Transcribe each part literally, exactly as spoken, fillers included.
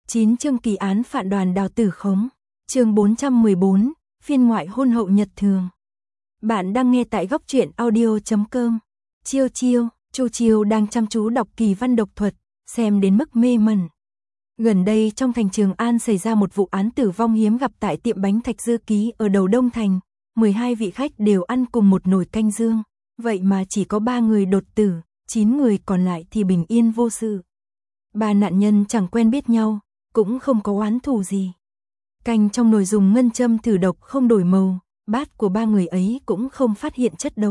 chín chương kỳ án phản đoàn Đào Tử Khống. Chương bốn trăm mười bốn, phiên ngoại hôn hậu nhật thường. Bạn đang nghe tại góc truyện audio chấm com. Chiêu chiêu, Chu Chiêu đang chăm chú đọc kỳ văn độc thuật, xem đến mức mê mẩn. Gần đây trong thành Trường An xảy ra một vụ án tử vong hiếm gặp tại tiệm bánh Thạch Dư Ký ở đầu Đông Thành. mười hai vị khách đều ăn cùng một nồi canh dương, vậy mà chỉ có ba người đột tử, chín người còn lại thì bình yên vô sự. Ba nạn nhân chẳng quen biết nhau, cũng không có oán thù gì. Canh trong nồi dùng ngân châm thử độc không đổi màu, bát của ba người ấy cũng không phát hiện chất độc.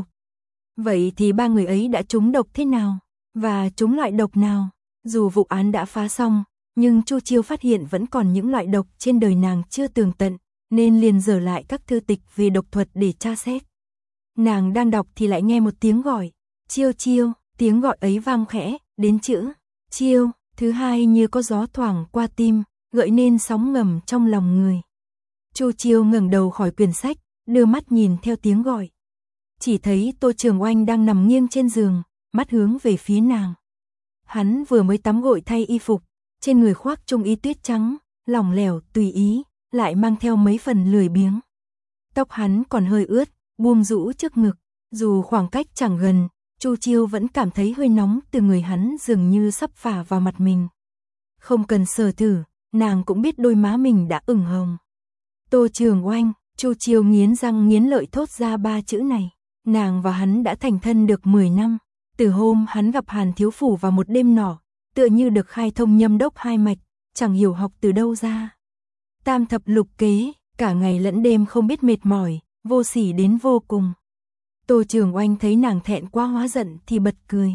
Vậy thì ba người ấy đã trúng độc thế nào? Và trúng loại độc nào? Dù vụ án đã phá xong, nhưng Chu Chiêu phát hiện vẫn còn những loại độc trên đời nàng chưa tường tận, nên liền dở lại các thư tịch về độc thuật để tra xét. Nàng đang đọc thì lại nghe một tiếng gọi, Chiêu Chiêu, tiếng gọi ấy vang khẽ, đến chữ Chiêu, thứ hai như có gió thoảng qua tim, gợi nên sóng ngầm trong lòng người. Chu Chiêu ngẩng đầu khỏi quyển sách, đưa mắt nhìn theo tiếng gọi. Chỉ thấy Tô Trường Oanh đang nằm nghiêng trên giường, mắt hướng về phía nàng. Hắn vừa mới tắm gội thay y phục, trên người khoác trung y tuyết trắng, lỏng lẻo, tùy ý, lại mang theo mấy phần lười biếng. Tóc hắn còn hơi ướt, buông rũ trước ngực, dù khoảng cách chẳng gần, Chu Chiêu vẫn cảm thấy hơi nóng từ người hắn dường như sắp phả vào mặt mình. Không cần sờ thử, nàng cũng biết đôi má mình đã ửng hồng. Tô Trường Oanh, Chu Chiêu nghiến răng nghiến lợi thốt ra ba chữ này. Nàng và hắn đã thành thân được mười năm, từ hôm hắn gặp Hàn thiếu phủ vào một đêm nọ, tựa như được khai thông nhâm đốc hai mạch, chẳng hiểu học từ đâu ra. Tam thập lục kế, cả ngày lẫn đêm không biết mệt mỏi, vô sỉ đến vô cùng. Tô Trường Oanh thấy nàng thẹn quá hóa giận thì bật cười.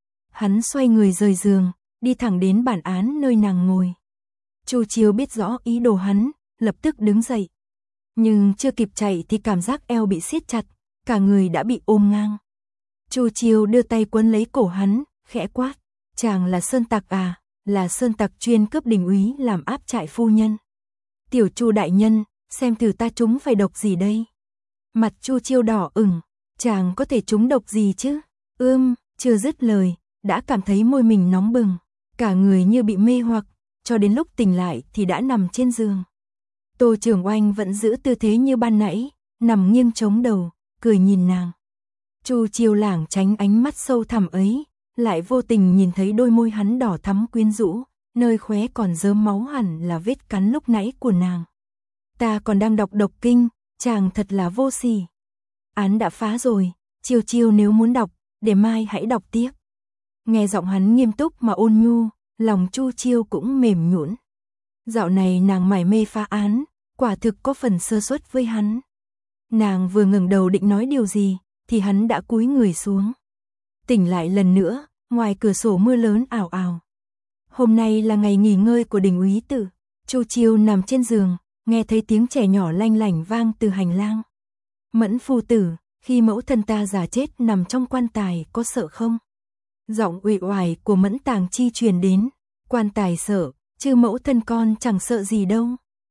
Hắn xoay người rời giường, đi thẳng đến bản án nơi nàng ngồi. Chu Chiêu biết rõ ý đồ hắn, lập tức đứng dậy. Nhưng chưa kịp chạy thì cảm giác eo bị siết chặt, cả người đã bị ôm ngang. Chu Chiêu đưa tay quấn lấy cổ hắn, khẽ quát, chàng là sơn tặc à, là sơn tặc chuyên cướp đình úy làm áp trại phu nhân. Tiểu Chu đại nhân, xem thử ta trúng phải độc gì đây. Mặt Chu Chiêu đỏ ửng, chàng có thể trúng độc gì chứ? Ưm, chưa dứt lời, đã cảm thấy môi mình nóng bừng, cả người như bị mê hoặc, cho đến lúc tỉnh lại thì đã nằm trên giường. Tô Trường Oanh vẫn giữ tư thế như ban nãy, nằm nghiêng chống đầu, cười nhìn nàng. Chu Chiêu lảng tránh ánh mắt sâu thẳm ấy, lại vô tình nhìn thấy đôi môi hắn đỏ thắm quyến rũ, nơi khóe còn rớm máu hẳn là vết cắn lúc nãy của nàng. Ta còn đang đọc độc kinh, chàng thật là vô sỉ. Án đã phá rồi, Chiêu Chiêu nếu muốn đọc, để mai hãy đọc tiếp. Nghe giọng hắn nghiêm túc mà ôn nhu, lòng Chu Chiêu cũng mềm nhũn. Dạo này nàng mải mê phá án, quả thực có phần sơ suất với hắn. Nàng vừa ngẩng đầu định nói điều gì, thì hắn đã cúi người xuống. Tỉnh lại lần nữa, ngoài cửa sổ mưa lớn ảo ảo. Hôm nay là ngày nghỉ ngơi của đình úy tử. Chu Chiêu nằm trên giường, nghe thấy tiếng trẻ nhỏ lanh lảnh vang từ hành lang. Mẫn phu tử, khi mẫu thân ta già chết nằm trong quan tài có sợ không? Giọng uể oải của Mẫn Tàng Chi truyền đến. Quan tài sợ, chứ mẫu thân con chẳng sợ gì đâu.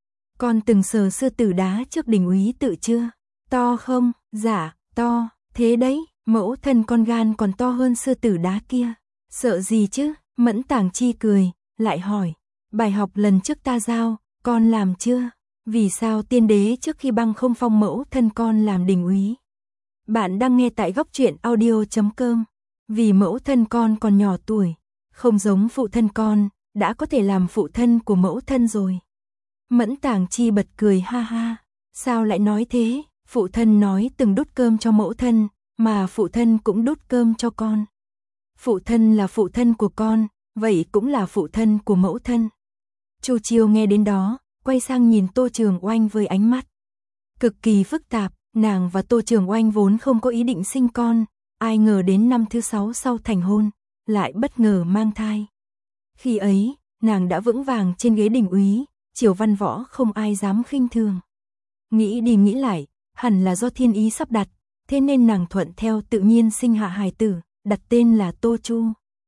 Con từng sờ sư tử đá trước đình úy tự chưa? To không? Dạ, to, thế đấy, mẫu thân con gan còn to hơn sư tử đá kia. Sợ gì chứ? Mẫn Tàng Chi cười, lại hỏi, bài học lần trước ta giao, con làm chưa? Vì sao tiên đế trước khi băng không phong mẫu thân con làm đình úy? Bạn đang nghe tại góc truyện audio chấm com. Vì mẫu thân con còn nhỏ tuổi, không giống phụ thân con, đã có thể làm phụ thân của mẫu thân rồi. Mẫn Tàng Chi bật cười ha ha, sao lại nói thế? Phụ thân nói từng đút cơm cho mẫu thân, mà phụ thân cũng đút cơm cho con. Phụ thân là phụ thân của con, vậy cũng là phụ thân của mẫu thân. Chu Chiêu nghe đến đó, quay sang nhìn Tô Trường Oanh với ánh mắt cực kỳ phức tạp. Nàng và Tô Trường Oanh vốn không có ý định sinh con, ai ngờ đến năm thứ sáu sau thành hôn, lại bất ngờ mang thai. Khi ấy, nàng đã vững vàng trên ghế đình úy, triều văn võ không ai dám khinh thường. Nghĩ đi nghĩ lại, hẳn là do thiên ý sắp đặt, thế nên nàng thuận theo tự nhiên sinh hạ hài tử, đặt tên là Tô Chu.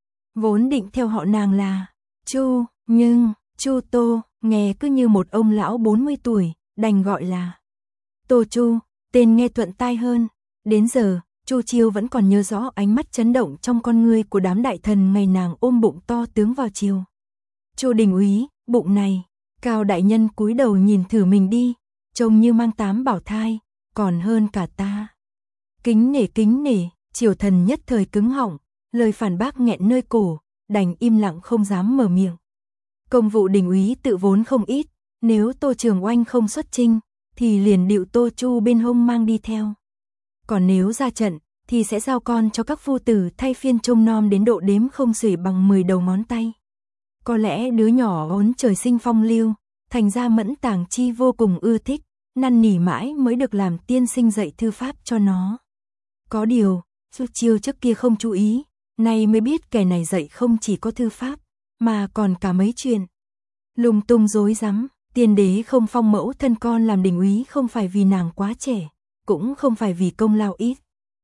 Vốn định theo họ nàng là Chu, nhưng Chu Tô nghe cứ như một ông lão bốn mươi tuổi, đành gọi là Tô Chu, tên nghe thuận tai hơn. Đến giờ, Chu Chiêu vẫn còn nhớ rõ ánh mắt chấn động trong con ngươi của đám đại thần ngày nàng ôm bụng to tướng vào chiều. Chu đình úy, bụng này. Cao đại nhân cúi đầu nhìn thử mình đi, trông như mang tám bảo thai, còn hơn cả ta. Kính nể kính nể, Triều Thần nhất thời cứng họng, lời phản bác nghẹn nơi cổ, đành im lặng không dám mở miệng. Công vụ đình úy tự vốn không ít, nếu Tô Trường Oanh không xuất chinh, thì liền điệu Tô Chu bên hông mang đi theo. Còn nếu ra trận, thì sẽ giao con cho các phu tử thay phiên trông nom đến độ đếm không xuể bằng mười đầu ngón tay. Có lẽ đứa nhỏ vốn trời sinh phong lưu, thành ra Mẫn Tàng Chi vô cùng ưa thích, năn nỉ mãi mới được làm tiên sinh dạy thư pháp cho nó. Có điều, Chu Chiêu trước kia không chú ý, nay mới biết kẻ này dạy không chỉ có thư pháp, mà còn cả mấy chuyện lung tung rối rắm. Tiên đế không phong mẫu thân con làm đình úy không phải vì nàng quá trẻ, cũng không phải vì công lao ít,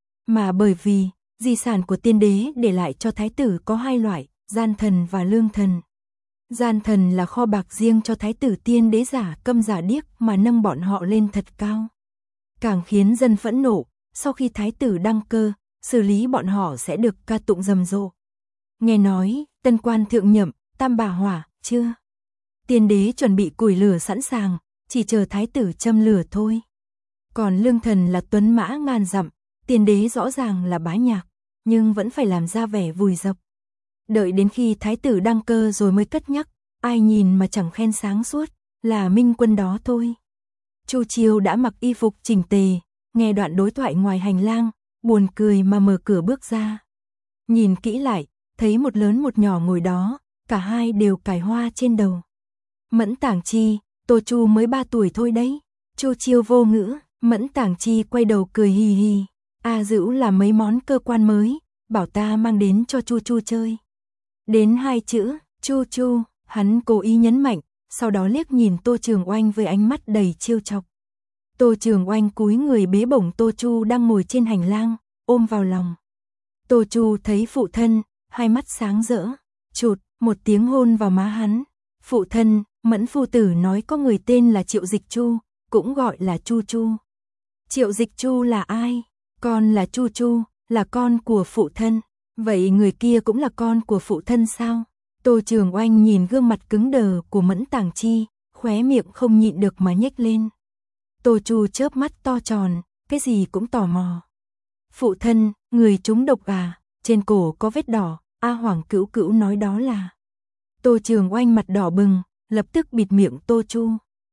mà bởi vì di sản của tiên đế để lại cho thái tử có hai loại, gian thần và lương thần. Gian thần là kho bạc riêng cho thái tử tiên đế giả câm giả điếc mà nâng bọn họ lên thật cao. Càng khiến dân phẫn nộ, sau khi thái tử đăng cơ, xử lý bọn họ sẽ được ca tụng rầm rộ. Nghe nói, tân quan thượng nhậm, tam bà hỏa, chưa? Tiên đế chuẩn bị củi lửa sẵn sàng, chỉ chờ thái tử châm lửa thôi. Còn lương thần là tuấn mã ngàn dặm, tiên đế rõ ràng là bá nhạc, nhưng vẫn phải làm ra vẻ vùi dập. Đợi đến khi thái tử đăng cơ rồi mới cất nhắc, ai nhìn mà chẳng khen sáng suốt, là minh quân đó thôi. Chu Chiêu đã mặc y phục chỉnh tề, nghe đoạn đối thoại ngoài hành lang, buồn cười mà mở cửa bước ra. Nhìn kỹ lại, thấy một lớn một nhỏ ngồi đó, cả hai đều cài hoa trên đầu. Mẫn Tàng Chi, Tô Chu mới ba tuổi thôi đấy. Chu Chiêu vô ngữ, Mẫn Tàng Chi quay đầu cười hì hì. A Dữu là mấy món cơ quan mới, bảo ta mang đến cho Chu Chu chơi. Đến hai chữ, Chu Chu, hắn cố ý nhấn mạnh, sau đó liếc nhìn Tô Trường Oanh với ánh mắt đầy trêu chọc. Tô Trường Oanh cúi người bế bổng Tô Chu đang ngồi trên hành lang, ôm vào lòng. Tô Chu thấy phụ thân, hai mắt sáng rỡ, chụt, một tiếng hôn vào má hắn. Phụ thân, Mẫn phu tử nói có người tên là Triệu Dịch Chu, cũng gọi là Chu Chu. Triệu Dịch Chu là ai? Con là Chu Chu, là con của phụ thân. Vậy người kia cũng là con của phụ thân sao? Tô Trường Oanh nhìn gương mặt cứng đờ của Mẫn Tàng Chi, khóe miệng không nhịn được mà nhếch lên. Tô Chu chớp mắt to tròn, cái gì cũng tò mò. Phụ thân, người trúng độc à? Trên cổ có vết đỏ, A Hoàng Cữu Cữu nói đó là. Tô Trường Oanh mặt đỏ bừng, lập tức bịt miệng Tô Chu.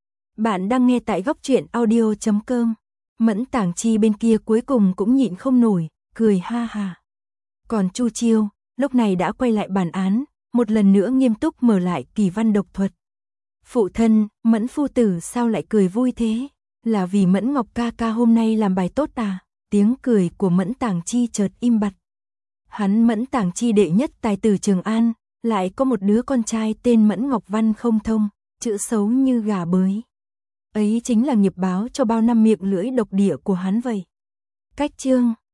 Bạn đang nghe tại góc truyện audio chấm com. Mẫn Tàng Chi bên kia cuối cùng cũng nhịn không nổi, cười ha ha. Còn Chu Chiêu, lúc này đã quay lại bản án, một lần nữa nghiêm túc mở lại kỳ văn độc thuật. Phụ thân, Mẫn phu tử sao lại cười vui thế? Là vì Mẫn Ngọc ca ca hôm nay làm bài tốt à? Tiếng cười của Mẫn Tàng Chi chợt im bặt. Hắn Mẫn Tàng Chi đệ nhất tài tử Trường An, lại có một đứa con trai tên Mẫn Ngọc văn không thông, chữ xấu như gà bới. Ấy chính là nghiệp báo cho bao năm miệng lưỡi độc địa của hắn vậy. Cách chương